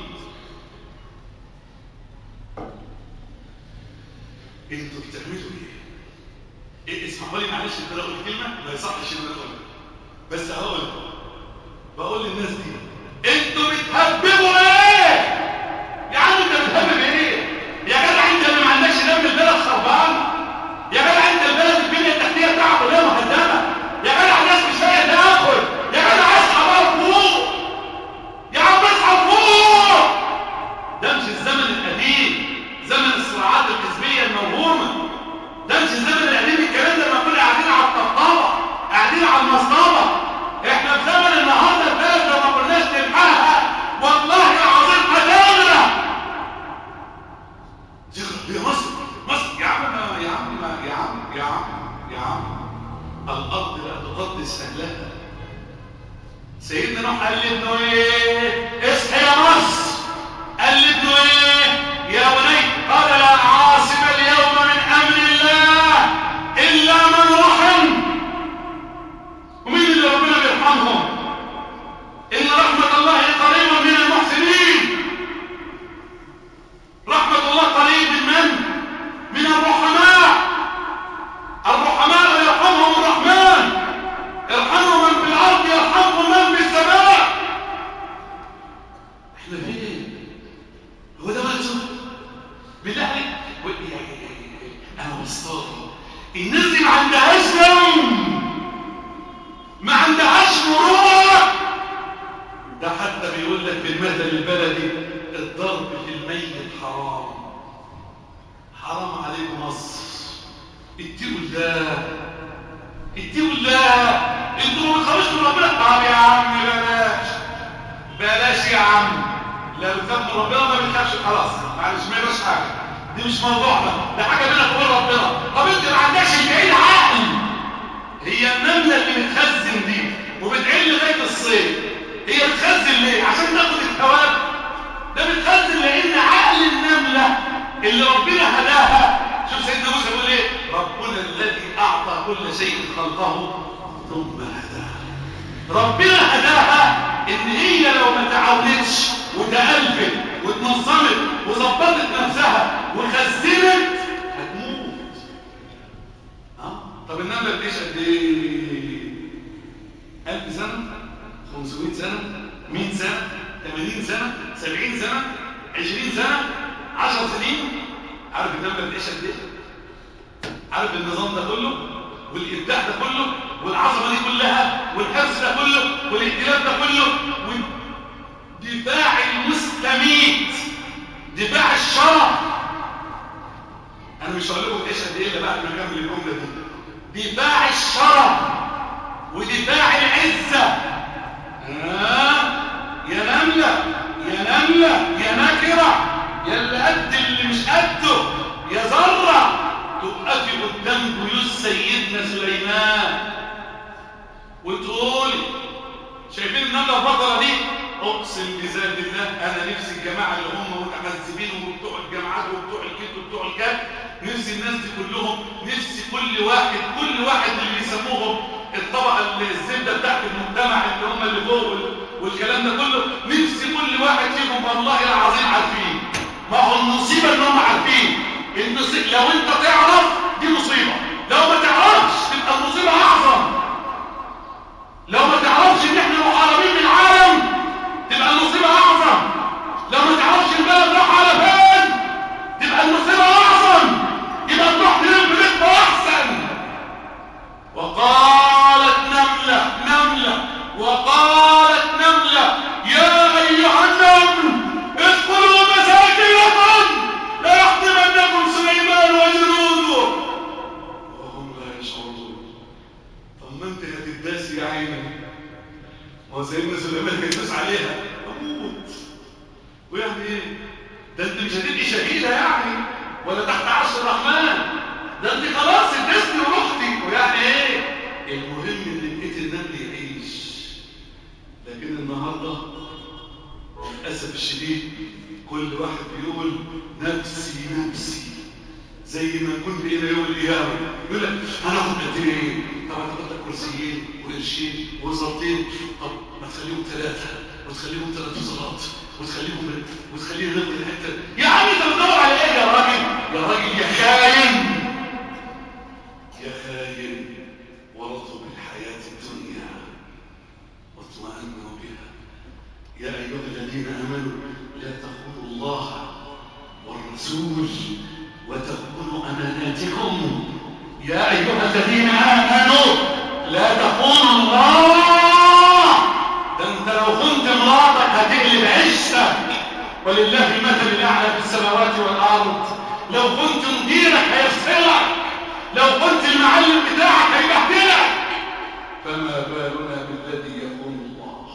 انتوا بتعملوا ايه؟ اسمحوا لي معلش انت لو قلت كلمه ما يصحش ان انا اقولها، بس بقول للناس دي انتوا بتهببوا ايه؟ يا عم انت بتهبب ايه؟ يا جدع انت اللي ما عندكش دم البلد خربان، يا جدع انت البلد البنيه التحتيه بتاعته كلها مهدمه، يا جدع الناس مش لاقيه تاكل، يا جدع اصحى بقى فوق، يا عم اصحى فوق. ده مش الزمن القديم زمن الصراعات الحزبيه الموهومه، ده مش الزمن القديم الكلام ده لما كنا قاعدين على الطبطبه قاعدين على المصطبه. احنا في زمن النهارده البلد لو ما كناش نلحقها والله العظيم هتغرق. يا مصر يا عم يا عم الارض لا تقدس اهلها. سيدنا نوح قال لابنه ايه؟ اصحى يا مصر. قال لابنه ايه؟ يا بني قال لا عاصم اليوم من امر الله الا من رحم. ومين اللي ربنا بيرحمهم؟ ان رحمه الله قريبه من المحسنين. رحمه الله قريب من الرحماء. الرحماء يرحمهم الرحمن، ارحموا من في الارض يرحمكم من في السماء. احنا فين؟ هو ده مقصود بالله عليك؟ انا مصطفى الناس دي ما عندهاش دم، ما عندهاش مروءه. ده حتى بيقول لك في المثل البلدي الضرب في الميت حرام. حرام عليكم مصر، اتقوا الله اتقوا الله. انتوا ما بتخافوش من ربنا. طب يا عم بلاش يا عم، لا بتخاف من ربنا ما بتخافش خلاص معلش ما يبقاش حاجه، دي مش موضوعنا، ده حاجه بينك وبين ربنا. طب انت ما عندكش البعيد عقل. هي النمله اللي بتخزن دي وبتعل لغايه الصيف، هي بتخزن ليه؟ عشان تاخد الثواب؟ ده بتخزن لان عقل النمله اللي ربنا هداها. شوف سيدنا موسى بيقول ايه؟ ربنا الذي اعطى كل شيء خلقه ثم هداها. ربنا هداها ان هي لو ما تعودتش وتألفت واتنظمت وظبطت نفسها وخزنت هتموت. طب النمله بتعيش قد ايه؟ 1000 سنه، 500 سنه، 100 سنه، 80 سنه، 70 سنه، 20 سنه، 10 سنين. عارف النمله بتعيش قد ايه؟ عارف النظام ده كله والابداع ده كله والعظمه دي كلها والحرص ده كله والائتلاف ده كله ودفاع المستميت، دفاع الشرف. انا مش هقول لكم تعيش قد ايه الا بعد ما اكمل الجمله دي. دفاع الشرف ودفاع العزه. يا نمله يا نكره، يا اللي قد اللي مش قده، يا ذره تقفي قدام بيوت سيدنا سليمان وتقولي شايفين النمله البطله دي؟ اقسم بذات الله انا نفسي الجماعه اللي هم متحزبين وبتوع الجامعات وبتوع الكيت وبتوع الكات، نفسي الناس دي كلهم، نفسي كل واحد اللي بيسموهم الطبقه الزبده بتاعت المجتمع اللي هم اللي فوق والكلام ده كله، نفسي كل واحد فيهم والله العظيم عارفين. ما هو المصيبه ان هم عارفين. المصيبه لو انت تعرف دي مصيبه، لو ما تعرفش تبقى المصيبه اعظم. لو ما تعرفش ان احنا محاربين من العالم تبقى المصيبه اعظم. لو ما تعرفش البلد راح على فين تبقى المصيبه اعظم. هو سيدنا سليمان هيدوس عليها اموت. ويعني ايه؟ ده انت مش هتبقي شهيده يعني ولا تحت عرش الرحمن، ده انت خلاص اتجوزتي ورحتي. ويعني ايه؟ المهم ان بقيت النمل يعيش. لكن النهارده للاسف الشديد كل واحد بيقول نفسي نفسي، زي ما نكون بقينا يوم القيامه يقول لك هناخد قد ايه؟ طب هتاخد لك كرسيين وقرشين وزلطين، طب ما تخليهم ثلاثه وتخليهم 3 وزلات وتخلينا ناخد الحته. يا عم انت بتدور على ايه يا راجل؟ يا راجل يا خاين يا خاين. ورضوا بالحياه الدنيا واطمأنوا بها. يا ايها الذين امنوا لا تخونوا الله والرسول وتخونوا اماناتكم. يا ايها الذين امنوا لا تخونوا الله. ده انت لو خنت مراتك هتقلب عشتك، ولله المثل الاعلى في السماوات والارض. لو كنت مديرك هيفصلك، لو كنت المعلم بتاعك هيبهدلك، فما بالنا بالذي يخون الله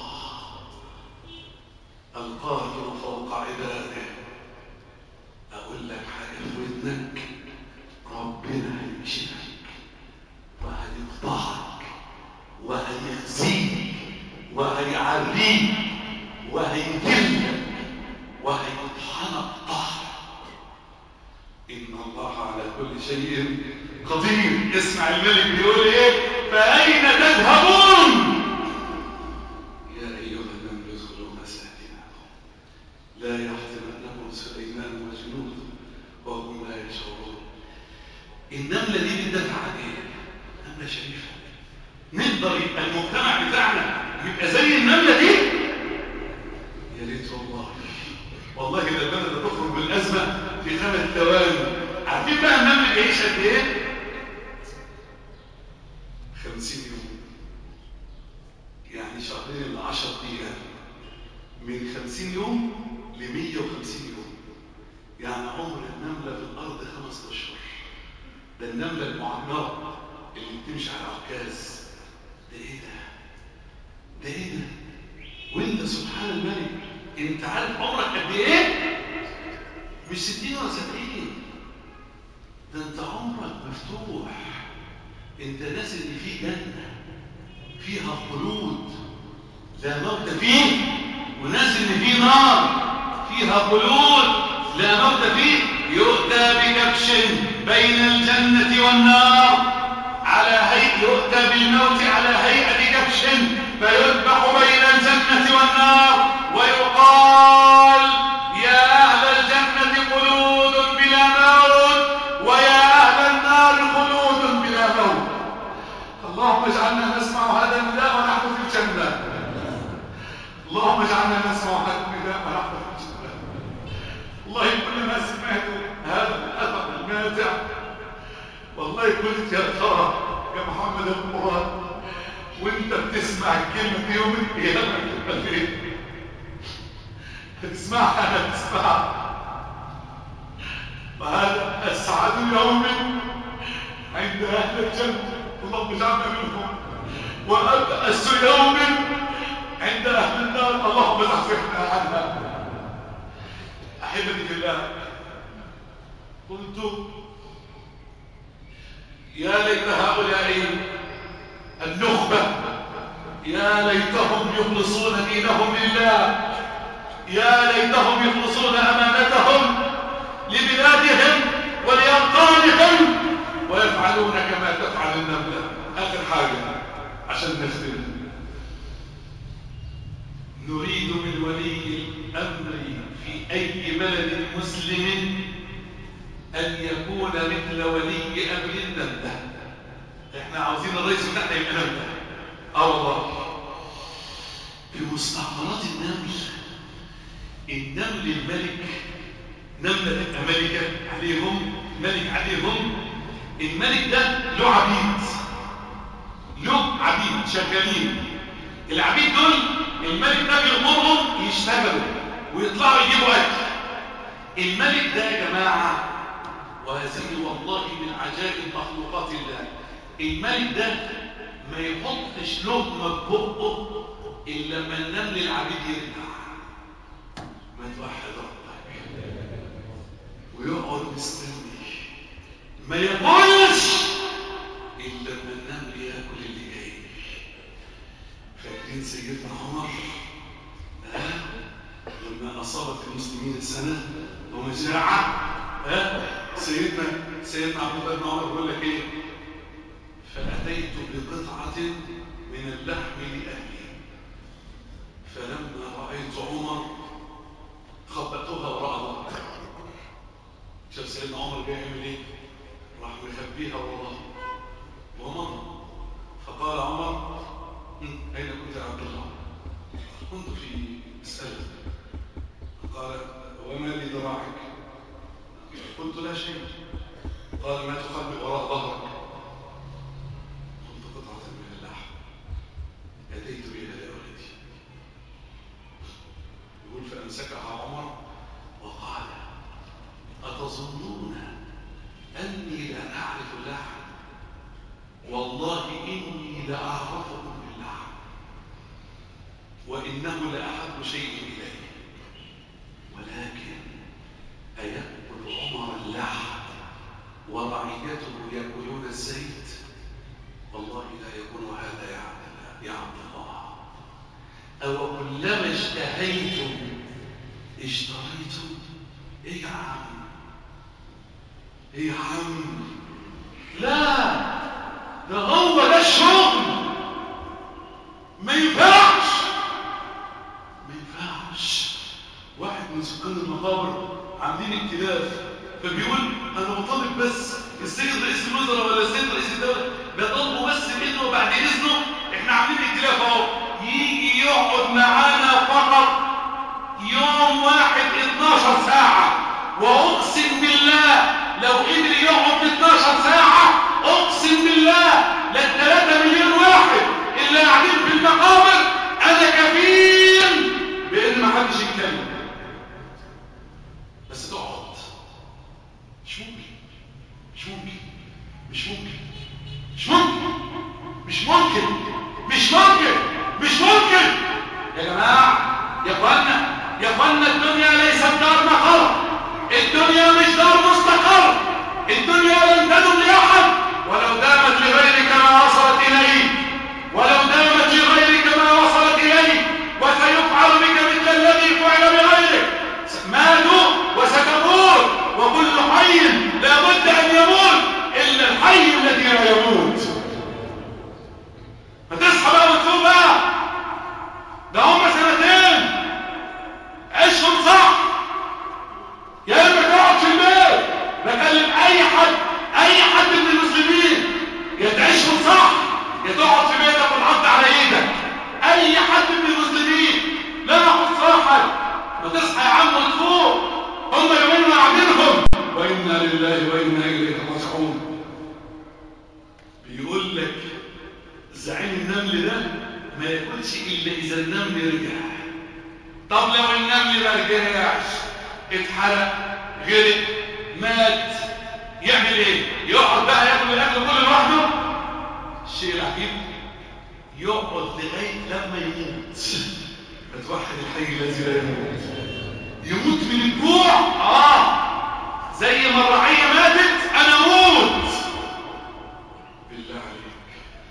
القاهر فوق عباده. اقول لك حاجه في ودنك، ربنا هيشفيك وهيفضحك وهيخزيك وهيعريك وهيذلك وهيطحنك طحن. ان الله على كل شيء قدير. اسمع الملك بيقول ايه؟ فاين تذهبون يا ايها النمل ادخلوا مساكنكم لا يحطمنكم سليمان وجنوده وهم لا يشعرون. النمله دي بتدافع عن ايه؟ نمله شريفه. نقدر يبقى المجتمع بتاعنا يبقى زي النمله دي؟ يا ريت والله ده البلد تخرج بالازمه في 5 ثواني. عارفين بقى النمل بيعيش قد ايه؟ 50 يوم، يعني شهرين ل10 ايام. من 50 يوم ل 150 يوم، يعني عمر النمله في الارض 5 اشهر. ده النمله المعمره اللي بتمشي على عكاز. ده ايه ده؟ ده ايه ده؟ وانت سبحان الملك انت عارف عمرك قد ايه؟ مش 60 ولا 70، ده انت عمرك مفتوح. انت ناس ان في جنه فيها خلود لا موت فيه، وناس ان في نار فيها خلود لا موت فيه. يؤتى بكبش بين الجنه والنار على هيئه، يؤتى بالموت على هيئه كبش فيذبح بين الجنه والنار ويقال يا اهل الجنه خلود بلا موت ويا اهل النار خلود بلا موت. اللهم اجعلنا نسمع هذا النداء ونحن في الجنه. اللهم اجعلنا نسمع هذا النداء ونحن في الجنه. والله كلما سمعت هذا الاثر الماتع والله قلت يا ترى يا محمد المراد وانت بتسمع الكلمه دي يوم القيامه تبقى فين؟ تسمعها انا تسمعها. وهذا اسعد يوم عند اهل الجنه، اللهم اجعلنا منهم، وابأس يوم عند اهل النار، اللهم زحزحنا عنها. احبتي في الله، قلت يا ليت هؤلاء النخبه يا ليتهم يخلصون دينهم لله، يا ليتهم يخلصون امانتهم لبلادهم ولأوطانهم ويفعلون كما تفعل النملة. آخر حاجة عشان نختم، نريد من ولي الأمر في أي بلد مسلم أن يكون مثل ولي أمر النملة. احنا عاوزين الرئيس بتاعنا يبقى نملة. والله في مستعمرات النمل الملك، نملة تبقى ملكة عليهم، ملك عليهم. الملك ده له عبيد شغالين. العبيد دول الملك ده بيأمرهم يشتغلوا ويطلعوا يجيبوا أكل. الملك ده يا جماعة، وهذه والله من عجائب مخلوقات الله، الملك ده ما يحطش لقمة في بقه إلا لما النمل العبيد يرجع. ما توحد ربك ويقعد مستني ما ياكلش إلا لما النمل ياكل اللي جاي. فاكرين سيدنا عمر لما أصابت المسلمين السنة ومجاعة سيدنا عبد الله بن عمر بيقول لك ايه؟ فأتيت بقطعة من اللحم لأهلي فلما رأيت عمر خبأتها وراء ظهري. شاف سيدنا عمر جاي يعمل ايه؟ راح مخبيها وراه ومضى. فقال عمر أين كنت يا عبد الله؟ كنت في مسألة. قال وما لذراعك؟ قلت لا شيء. قال ما تخبئ وراء ظهرك؟ قلت قطعة من اللحم أتيت بها لأولدي. يقول فأمسكها عمر وقال أتظنون أني لا أعرف اللحم؟ والله إني لأعرفكم باللحم وإنه لأحب شيء إلي، ولكن أيأكل عمر اللحم ورعيته يأكلون الزيت؟ والله لا يكون هذا يا عبد الله. أو كلما اشتهيتم اشتريتم؟ إيه يا عم؟ إيه يا عم؟ لا، ده هو ده الشغل. ما ينفعش. واحد من سكان المقابر عاملين اختلاف، فبيقول انا بطالب بس السيد رئيس الوزراء ولا السيد رئيس الدوله بطالبه بس باذنه وبعد اذنه احنا عاملين اختلاف اهو، يجي يقعد معانا فقط يوم واحد 12 ساعه، واقسم بالله لو قدر يقعد 12 ساعه اقسم بالله لل3 مليون واحد اللي قاعدين في المقابر انا كفيل بان ما حدش يتكلم. بس تقعد. مش ممكن يا جماعه، يا اخوانا الدنيا ليست دار مقر، الدنيا مش دار مستقر، الدنيا لن تدم لاحد، ولو دامت لغيرك ما وصلت اليه، وسيفعل بك مثل الذي فعل بغيرك. ماتوا وستموت، وكل حي لا بد ان يموت الا الحي الذي لا يموت. ما تصحى بقى وتفوق بقى، ده هم 2 سنين عيشهم صح، يا اما تقعد في البيت. بكلم اي حد من المسلمين، يا تعيشهم صح يا تقعد في بيتك والعض على ايدك. اي حد من المسلمين لا ناخد صاحب، ما تصحى يا عم وتفوق. هم يومين قاعدينهم وانا لله وانا اليه راجعون. بيقول لك زعيم النمل ده ما ياكلش الا اذا النمل رجع. طب لو النمل ما رجعش، اتحرق، غرق، مات، يعمل ايه؟ يقعد بقى ياكل الاكل كله لوحده؟ الشيء العجيب يقعد لغايه لما يموت. فتوحد الحي الذي لا يموت من الجوع. زي ما الرعيه ماتت انا اموت. بالله عليك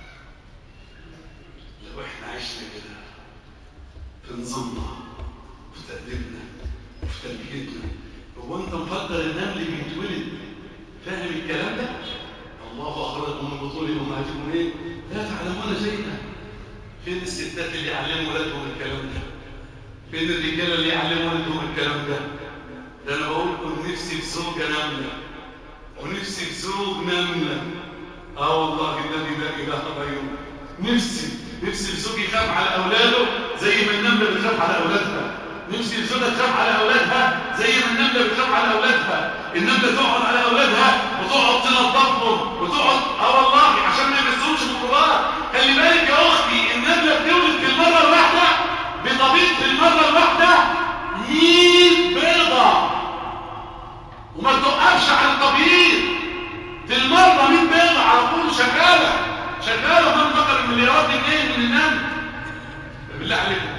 لو احنا عشنا كده في نظامنا وفي تأديبنا وفي تربيتنا، هو انت مفكر النمل بيتولد فاهم الكلام ده؟ الله اخرجكم من بطون امهاتكم ايه؟ لا تعلمون شيئا. فين الستات اللي يعلموا ولادهم الكلام ده؟ فين الرجاله اللي يعلموا ولادهم الكلام ده؟ ده انا بقول كنت نفسي في زوجه نمله ونفسي في زوج نمله. والله الذي لا اله غيره. نفسي في زوج يخاف على اولاده زي ما النمله بتخاف على اولادها. نفسي في زوجه تخاف على اولادها زي ما النمله بتخاف على اولادها. النمله تقعد على اولادها وتقعد تنظفهم وتقعد والله عشان ما يمسوش بالقرآن. خلي بالك يا اختي، النمله بتولد في المره الواحده بطبيب في المره الواحده 100 بيضه، وما بتوقفش على الطبيب في المره 100 بيضه على طول شغاله. من فقر المليارات جنيه من النمل. بالله عليكم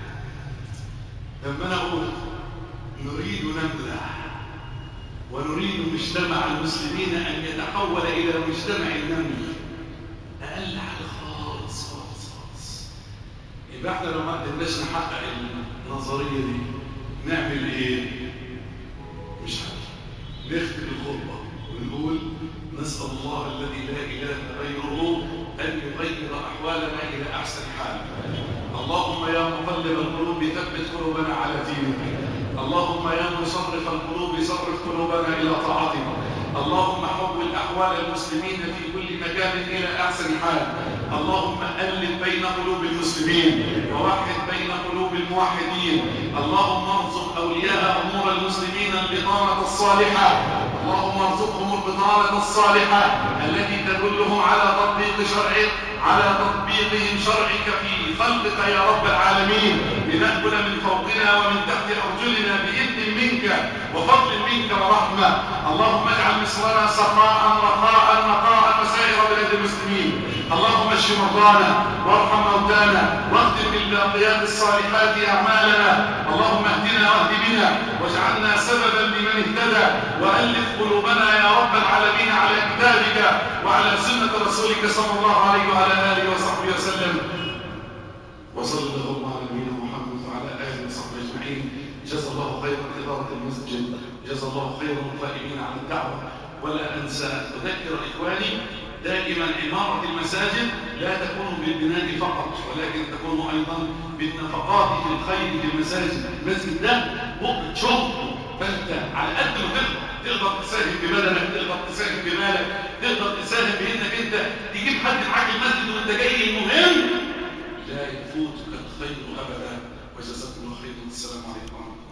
لما انا اقول نريد نملة ونريد مجتمع المسلمين ان يتحول الى مجتمع النمل، اقل حاجه خالص خالص خالص. يبقى احنا لو ما قدرناش نحقق النظريه دي نعمل ايه؟ مش عارف. نختم الخطبه ونقول نسال الله الذي لا اله غيره ان يغير احوالنا الى احسن حال. اللهم يا مقلب القلوب ثبت قلوبنا على دينك. اللهم يا مصرف القلوب صرف قلوبنا الى طاعتك. اللهم حول احوال المسلمين في كل مكان الى احسن حال. اللهم الف بين قلوب المسلمين ووحد بين قلوب الموحدين. اللهم ارزق اولياء امور المسلمين البطانه الصالحه. اللهم ارزقهم البطانه الصالحه التي تدلهم على تطبيق شرعك، على تطبيقهم شرعك في خلقك يا رب العالمين، لنأكل من فوقنا ومن تحت أرجلنا بإذن منك وفضل منك ورحمة. اللهم اجعل مصرنا سخاء رخاء نقاء وسائر بلاد المسلمين. اللهم اشف مرضانا وارحم موتانا واختم بالباقيات الصالحات أعمالنا. اللهم اهدنا واهد بنا واجعلنا سببا لمن اهتدى، وألف قلوبنا يا رب العالمين على كتابك وعلى سنة رسولك صلى الله عليه وعلى آله وصحبه وسلم. وصلى الله على نبينا محمد وعلى آله وصحبه أجمعين. جزا الله خيرا إدارة المسجد، جزا الله خيرا القائمين على الدعوة. ولا أنسى أن أذكر إخواني دائما عمارة المساجد لا تكون بالبناء فقط، ولكن تكون أيضا بالنفقات في الخير في المساجد. المسجد ده بقى شغل، فأنت على قد ما تقدر تساهم ببدنك، تقدر تساهم بمالك، تقدر تساهم بإنك أنت تجيب حد معاك المسجد وأنت جاي. المهم لا يفوتك الخير أبدا. وجزاكم الله خيرا. السلام عليكم ورحمة الله.